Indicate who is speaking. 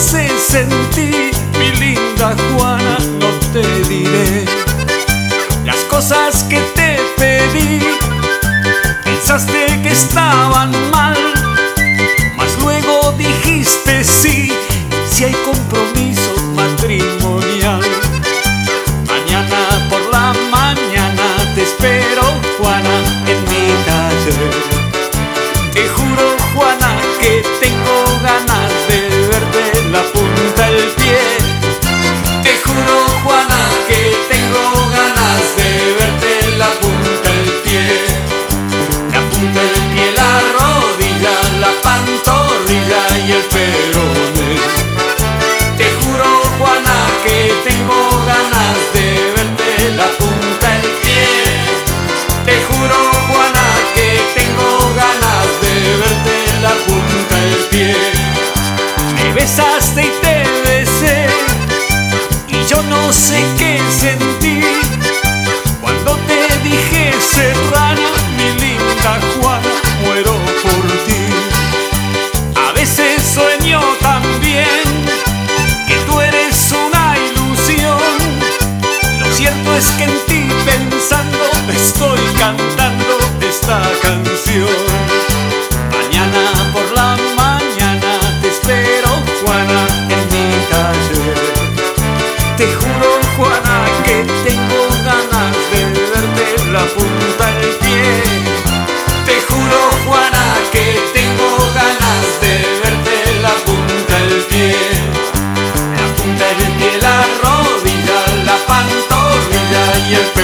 Speaker 1: quise sentir, mi linda Juana, no te diré las cosas que te pedí. Pensaste que estaban mal, mas luego dijiste sí, si hay compromiso matrimonial. Mañana por la mañana te espero, Juana, en mi taller. Te juro, Juana, que tengo ganas de verte la punta del pie. Te juro, Juana, que tengo ganas de verte la punta del pie. La punta del pie, la rodilla, la pantorrilla y el peroné. Te juro, Juana, que tengo ganas de verte la punta del pie. Te juro, Juana, que tengo ganas de verte la punta del pie. Me besaste y te besé, y yo no sé qué sentí cuando te dije: serrana, mi linda Juana, muero por ti. A veces sueño también que tú eres una ilusión. Lo cierto es que en ti pensando estoy cantando esta canción. Mañana por la mañana te espero, Juana, en mi taller. Te juro, Juana, que tengo ganas de verte la punta del pie. Te juro, Juana, que tengo ganas de verte la punta del pie. La punta del pie, la rodilla, la pantorrilla y el pelo.